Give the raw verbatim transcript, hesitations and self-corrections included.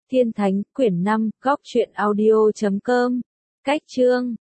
Thiên Thánh, quyển năm, góc truyện audio chấm com. Cách chương